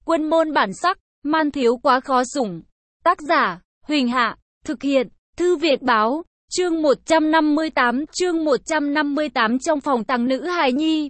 Quân môn bản sắc, man thiếu quá khó sủng. Tác giả, Huỳnh Hạ, thực hiện, Thư Viện Báo, chương 158 trong phòng tàng nữ hài nhi.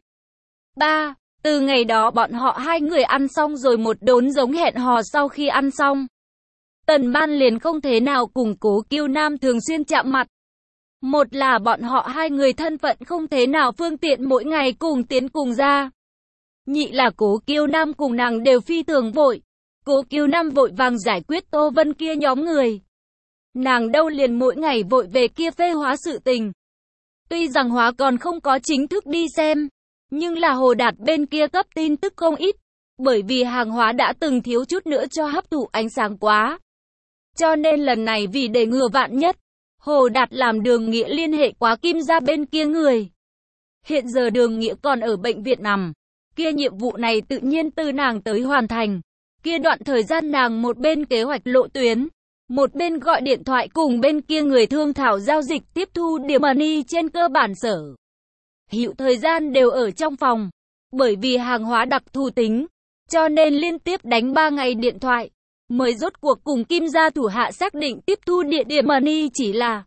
3. Từ ngày đó bọn họ hai người ăn xong rồi một đốn giống hẹn hò sau khi ăn xong. Tần Ban liền không thế nào cùng Cố Kiêu Nam thường xuyên chạm mặt. Một là bọn họ hai người thân phận không thế nào phương tiện mỗi ngày cùng tiến cùng ra. Nhị là Cố Kiêu Nam cùng nàng đều phi thường vội. Cố Kiêu Nam vội vàng giải quyết Tô Vân kia nhóm người. Nàng đâu liền mỗi ngày vội về kia phê hóa sự tình. Tuy rằng hóa còn không có chính thức đi xem, nhưng là Hồ Đạt bên kia cấp tin tức không ít, bởi vì hàng hóa đã từng thiếu chút nữa cho hấp thụ ánh sáng quá. Cho nên lần này vì để ngừa vạn nhất, Hồ Đạt làm Đường Nghĩa liên hệ quá Kim gia bên kia người. Hiện giờ Đường Nghĩa còn ở bệnh viện nằm, kia nhiệm vụ này tự nhiên từ nàng tới hoàn thành. Kia đoạn thời gian nàng một bên kế hoạch lộ tuyến, một bên gọi điện thoại cùng bên kia người thương thảo giao dịch tiếp thu điểm money trên cơ bản sở. Hữu thời gian đều ở trong phòng, bởi vì hàng hóa đặc thù tính, cho nên liên tiếp đánh 3 ngày điện thoại, mới rốt cuộc cùng Kim gia thủ hạ xác định tiếp thu địa điểm money chỉ là.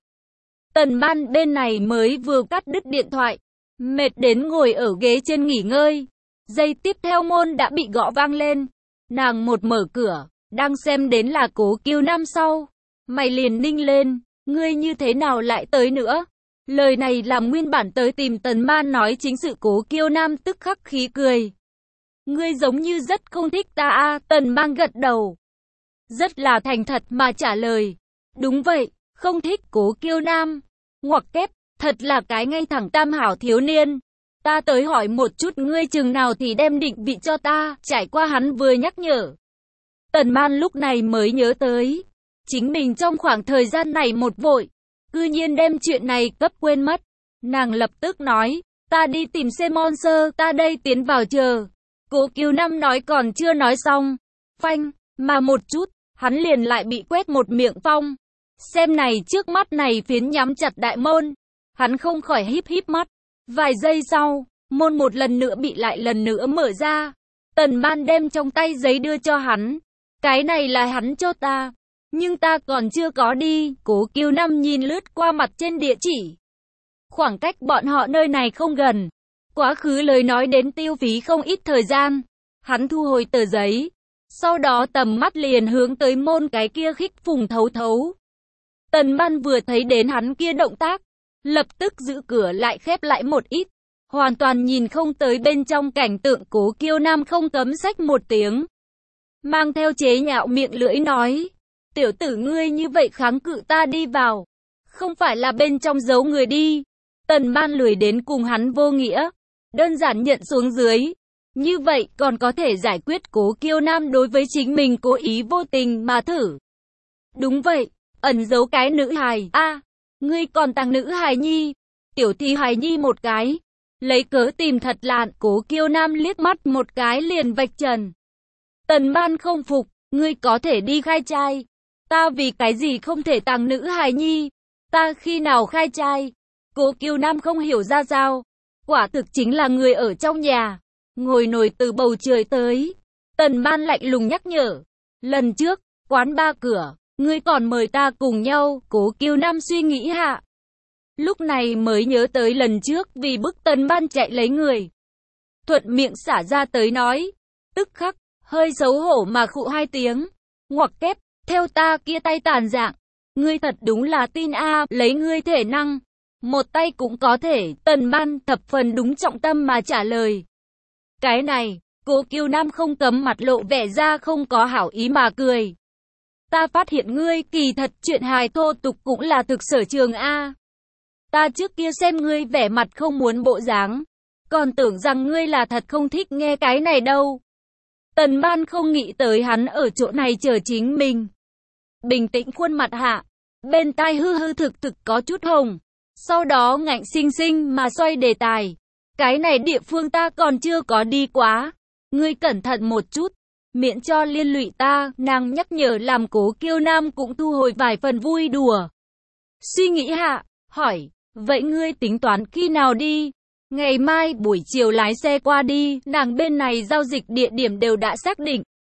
Tần Ban bên này mới vừa cắt đứt điện thoại, mệt đến ngồi ở ghế trên nghỉ ngơi. Giây tiếp theo môn đã bị gõ vang lên, nàng một mở cửa, đang xem đến là Cố Kiêu Nam sau. Mày liền ninh lên, ngươi như thế nào lại tới nữa? Lời này làm nguyên bản tới tìm Tần Ban nói chính sự Cố Kiêu Nam tức khắc khí cười. Ngươi giống như rất không thích ta a. Tần Ban gật đầu, rất là thành thật mà trả lời. Đúng vậy, không thích Cố Kiêu Nam. Ngoặc kép, thật là cái ngay thẳng tam hảo thiếu niên. Ta tới hỏi một chút ngươi chừng nào thì đem định vị cho ta. Trải qua hắn vừa nhắc nhở, Tần Ban lúc này mới nhớ tới, chính mình trong khoảng thời gian này một vội, cư nhiên đem chuyện này cấp quên mất. Nàng lập tức nói, ta đi tìm Simon Sơ, ta đây tiến vào chờ. Cố Kiêu Nam nói còn chưa nói xong, phanh, mà một chút, hắn liền lại bị quét một miệng phong. Xem này trước mắt này phiến nhắm chặt đại môn, hắn không khỏi híp híp mắt. Vài giây sau, môn một lần nữa bị lại lần nữa mở ra. Tần Ban đem trong tay giấy đưa cho hắn. Cái này là hắn cho ta, nhưng ta còn chưa có đi. Cố Kiêu Nam nhìn lướt qua mặt trên địa chỉ. Khoảng cách bọn họ nơi này không gần. Quá khứ lời nói đến tiêu phí không ít thời gian. Hắn thu hồi tờ giấy, sau đó tầm mắt liền hướng tới môn cái kia khích phùng thấu thấu. Tần Ban vừa thấy đến hắn kia động tác, lập tức giữ cửa lại khép lại một ít, hoàn toàn nhìn không tới bên trong cảnh tượng. Cố Kiêu Nam không cấm xách một tiếng, mang theo chế nhạo miệng lưỡi nói, tiểu tử ngươi như vậy kháng cự ta đi vào, không phải là bên trong giấu người đi. Tần Ban lười đến cùng hắn vô nghĩa, đơn giản nhận xuống dưới. Như vậy còn có thể giải quyết Cố Kiêu Nam đối với chính mình cố ý vô tình mà thử. Đúng vậy, ẩn giấu cái nữ hài a. Ngươi còn tàng nữ hài nhi, tiểu thi hài nhi một cái, lấy cớ tìm thật lạn. Cố Kiêu Nam liếc mắt một cái liền vạch trần. Tần Ban không phục, ngươi có thể đi khai trai, ta vì cái gì không thể tàng nữ hài nhi, ta khi nào khai trai? Cố Kiêu Nam không hiểu ra sao, quả thực chính là người ở trong nhà, ngồi nổi từ bầu trời tới. Tần Ban lạnh lùng nhắc nhở, lần trước, quán ba cửa, ngươi còn mời ta cùng nhau. Cố Kiêu Nam suy nghĩ hạ, lúc này mới nhớ tới lần trước vì bức Tần Ban chạy lấy người, thuận miệng xả ra tới nói, tức khắc, hơi xấu hổ mà khụ hai tiếng. Ngoặc kép, theo ta kia tay tàn dạng, ngươi thật đúng là tin a. Lấy ngươi thể năng, một tay cũng có thể. Tần Ban thập phần đúng trọng tâm mà trả lời. Cái này, Cố Kiêu Nam không cấm mặt lộ vẻ ra không có hảo ý mà cười. Ta phát hiện ngươi kỳ thật chuyện hài thô tục cũng là thực sở trường a. Ta trước kia xem ngươi vẻ mặt không muốn bộ dáng, còn tưởng rằng ngươi là thật không thích nghe cái này đâu. Tần Ban không nghĩ tới hắn ở chỗ này chờ chính mình. Bình tĩnh khuôn mặt hạ, bên tai hư hư thực thực có chút hồng, sau đó ngạnh sinh sinh mà xoay đề tài. Cái này địa phương ta còn chưa có đi quá, ngươi cẩn thận một chút, miễn cho liên lụy ta. Nàng nhắc nhở làm Cố Kiêu Nam cũng thu hồi vài phần vui đùa. Suy nghĩ hạ, hỏi, vậy ngươi tính toán khi nào đi? Ngày mai buổi chiều lái xe qua đi, nàng bên này giao dịch địa điểm đều đã xác định.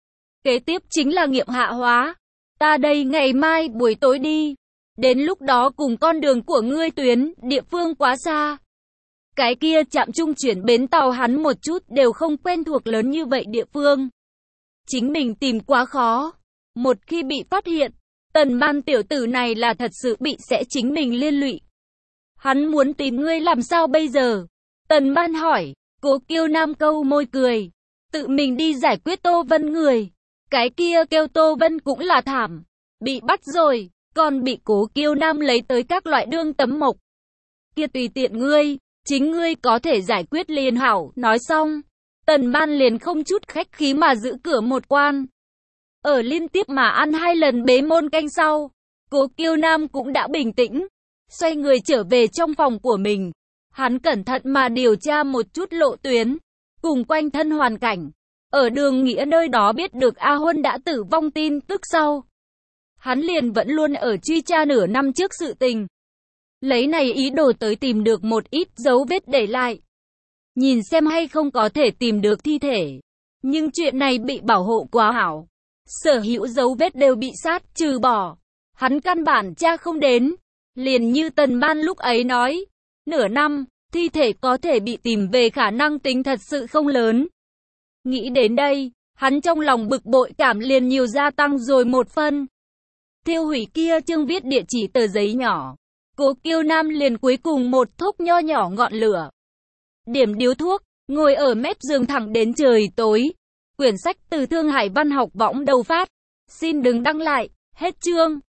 Kế tiếp chính là nghiệm hạ hóa. Ta đây ngày mai buổi tối đi. Đến lúc đó cùng con đường của ngươi tuyến, địa phương quá xa. Cái kia trạm trung chuyển bến tàu hắn một chút đều không quen thuộc lớn như vậy địa phương. Chính mình tìm quá khó. Một khi bị phát hiện, Tần Ban tiểu tử này là thật sự bị sẽ chính mình liên lụy. Hắn muốn tìm ngươi làm sao bây giờ? Tần Ban hỏi. Cố Kiêu Nam câu môi cười. Tự mình đi giải quyết Tô Vân người. Cái kia kêu Tô Vân cũng là thảm. Bị bắt rồi, còn bị Cố Kiêu Nam lấy tới các loại đương tấm mộc. Kia tùy tiện ngươi, chính ngươi có thể giải quyết liền hảo. Nói xong, Tần Ban liền không chút khách khí mà giữ cửa một quan. Ở liên tiếp mà ăn 2 lần bế môn canh sau, Cố Kiêu Nam cũng đã bình tĩnh, xoay người trở về trong phòng của mình. Hắn cẩn thận mà điều tra một chút lộ tuyến, cùng quanh thân hoàn cảnh. Ở Đường Nghĩa nơi đó biết được A Huân đã tử vong tin tức sau. Hắn liền vẫn luôn ở truy tra nửa năm trước sự tình. Lấy này ý đồ tới tìm được một ít dấu vết để lại. Nhìn xem hay không có thể tìm được thi thể. Nhưng chuyện này bị bảo hộ quá hảo. Sở hữu dấu vết đều bị sát trừ bỏ. Hắn căn bản tra không đến. Liền như Tần Ban lúc ấy nói. Nửa năm, thi thể có thể bị tìm về khả năng tính thật sự không lớn. Nghĩ đến đây, hắn trong lòng bực bội cảm liền nhiều gia tăng rồi một phân. Thiêu hủy kia chương viết địa chỉ tờ giấy nhỏ. Cố Kiêu Nam liền cuối cùng một thốc nho nhỏ ngọn lửa. Điểm điếu thuốc, ngồi ở mép giường thẳng đến trời tối. Quyển sách từ Thương Hải Văn học võng đầu phát. Xin đừng đăng lại, hết chương.